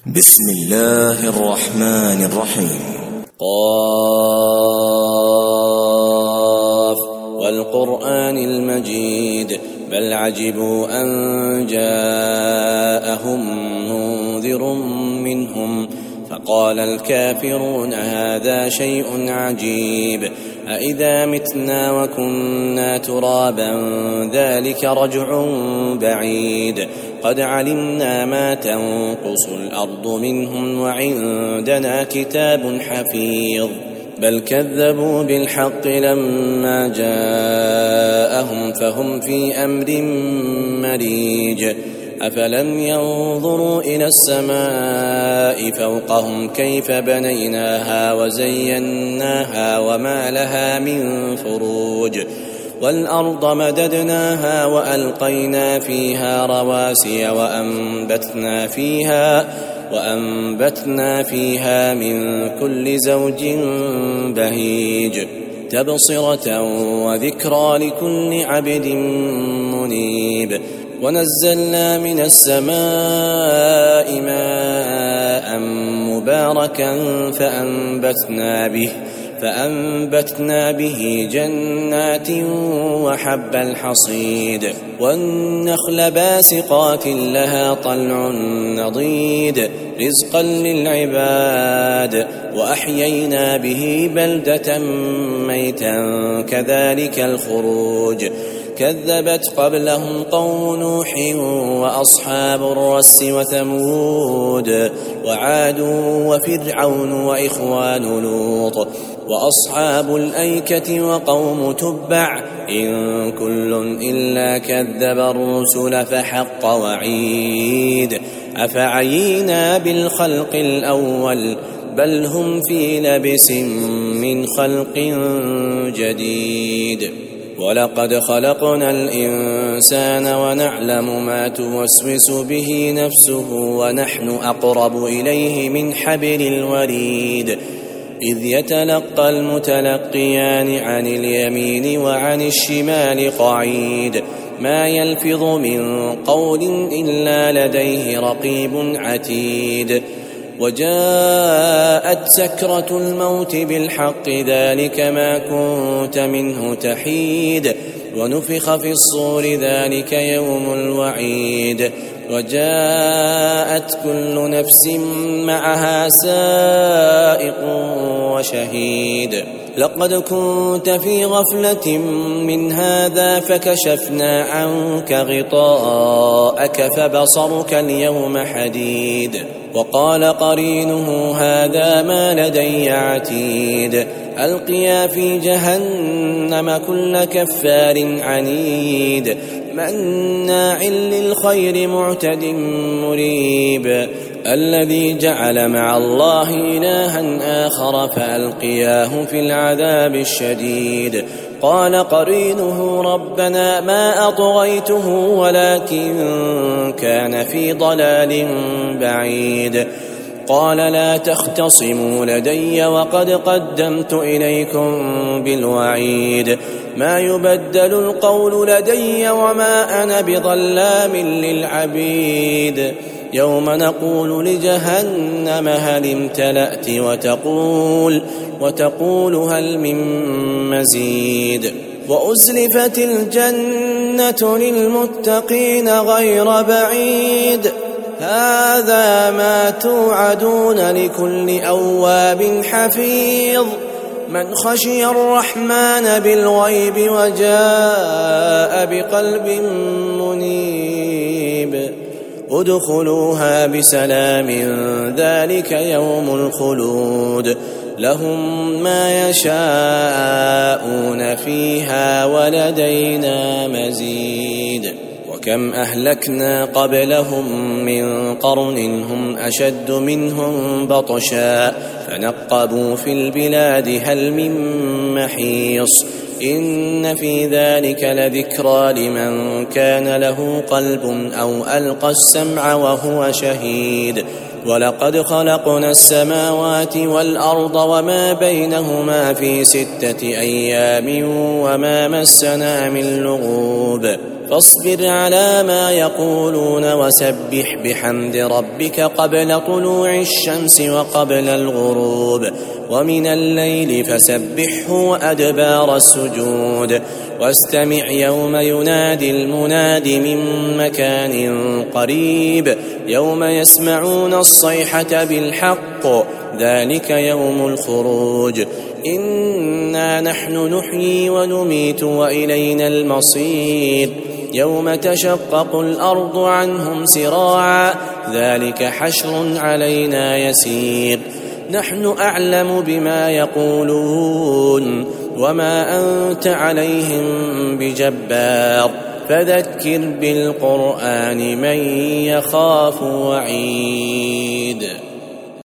بسم الله الرحمن الرحيم. قاف والقرآن المجيد بل عجبوا أن جاءهم منذر منهم فقال الكافرون هذا شيء عجيب أإذا متنا وكنا ترابا ذلك رجع بعيد قد علمنا ما تنقص الأرض منهم وعندنا كتاب حفيظ بل كذبوا بالحق لما جاءهم فهم في أمر مريج أفلم ينظروا إلى السماء فوقهم كيف بنيناها وزيناها وما لها من فروج والأرض مددناها وألقينا فيها رواسي وأنبتنا فيها من كل زوج بهيج تبصرة وذكرى لكل عبد منيب ونزلنا من السماء ماء مباركا فأنبتنا به جنات وحب الحصيد والنخل باسقات لها طلع نضيد رزقا للعباد وأحيينا به بلدة ميتا كذلك الخروج كذبت قبلهم قوم نوح وأصحاب الرس وثمود وعاد وفرعون وإخوان لوط وأصحاب الأيكة وقوم تبع إن كل إلا كذب الرسل فحق وعيد أفعينا بالخلق الأول بل هم في لبس من خلق جديد ولقد خلقنا الإنسان ونعلم ما توسوس به نفسه ونحن أقرب إليه من حبل الوريد إذ يتلقى المتلقيان عن اليمين وعن الشمال قعيد ما يلفظ من قول إلا لديه رقيب عتيد وجاءت سكرة الموت بالحق ذلك ما كنت منه تحيد ونفخ في الصور ذلك يوم الوعيد وجاءت كل نفس معها سائق وشهيد لقد كنت في غفلة من هذا فكشفنا عنك غطاءك فبصرك اليوم حديد وقال قرينه هذا ما لدي عتيد ألقيا في جهنم كل كفار عنيد مناع للخير معتد مريب الذي جعل مع الله إلها آخر فألقياه في العذاب الشديد قال قرينه ربنا ما أطغيته ولكن كان في ضلال بعيد قال لا تختصموا لدي وقد قدمت إليكم بالوعيد ما يبدل القول لدي وما أنا بظلام للعبيد يوم نقول لجهنم هل امتلأت وتقول هل من مزيد وأزلفت الجنة للمتقين غير بعيد هذا ما توعدون لكل أواب حفيظ من خشي الرحمن بالغيب وجاء بقلب منيب ادخلوها بسلام ذلك يوم الخلود لهم ما يشاءون فيها ولدينا مزيد وكم أهلكنا قبلهم من قرن هم أشد منهم بطشا فنقبوا في البلاد هل من محيص إن في ذلك لذكرى لمن كان له قلب أو ألقى السمع وهو شهيد ولقد خلقنا السماوات والأرض وما بينهما في 6 أيام وما مسنا من لغوب فاصبر على ما يقولون وسبح بحمد ربك قبل طلوع الشمس وقبل الغروب ومن الليل فسبحه وأدبار السجود واستمع يوم ينادي المناد من مكان قريب يوم يسمعون الصيحة بالحق ذلك يوم الخروج إنا نحن نحيي ونميت وإلينا المصير يوم تشقق الأرض عنهم سراعا ذلك حشر علينا يسير نحن أعلم بما يقولون وما أنت عليهم بجبار فذكر بالقرآن من يخاف وعيد.